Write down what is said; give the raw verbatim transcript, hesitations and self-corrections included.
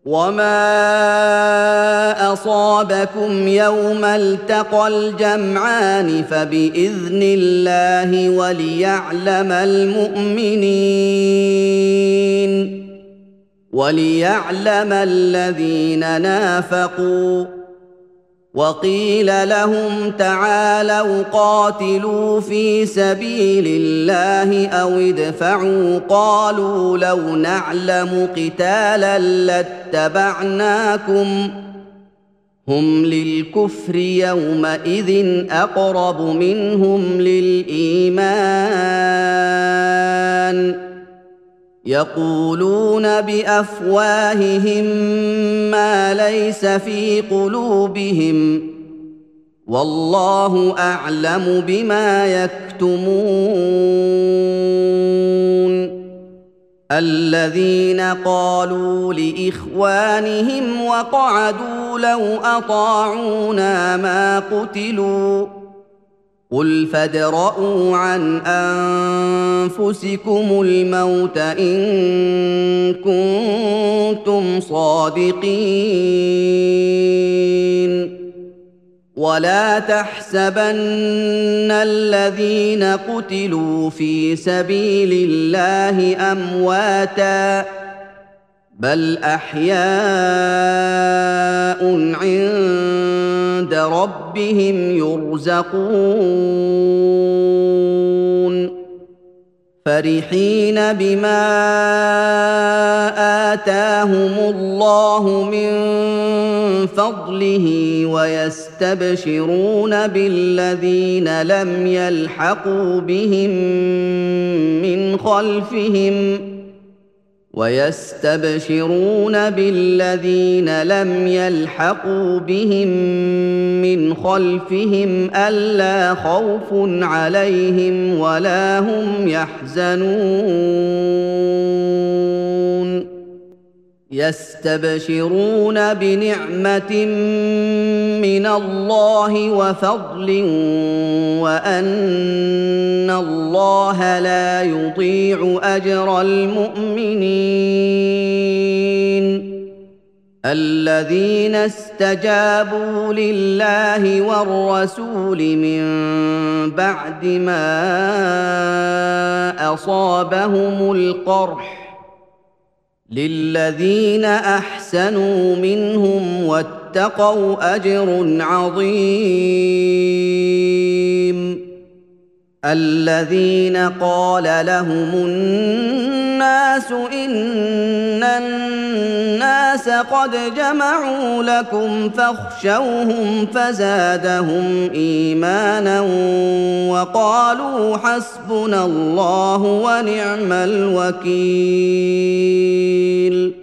وما أصابكم يوم التقى الجمعان فبإذن الله وليعلم المؤمنين وليعلم الذين نافقوا. وقيل لهم تعالوا قاتلوا في سبيل الله أو ادفعوا قالوا لو نعلم قتالا لاتبعناكم هم للكفر يومئذ أقرب منهم للإيمان يقولون بأفواههم ما ليس في قلوبهم والله أعلم بما يكتمون. الذين قالوا لإخوانهم وقعدوا لو أطاعونا ما قتلوا قل فادرءوا عن أنفسكم الموت إن كنتم صادقين. ولا تحسبن الذين قتلوا في سبيل الله أمواتاً بل أحياء عند ربهم يرزقون فرحين بما آتاهم الله من فضله ويستبشرون بالذين لم يلحقوا بهم من خلفهم ويستبشرون بالذين لم يلحقوا بهم من خلفهم ألا خوف عليهم ولا هم يحزنون يستبشرون بنعمة من الله وفضل وأن الله لا يضيع أجر المؤمنين. الذين استجابوا لله والرسول من بعد ما أصابهم القرح للذين أحسنوا منهم واتقوا أجر عظيم. الذين قال لهم الناس إن الناس قد جمعوا لكم فاخشوهم فزادهم إيمانا وقالوا حسبنا الله ونعم الوكيل.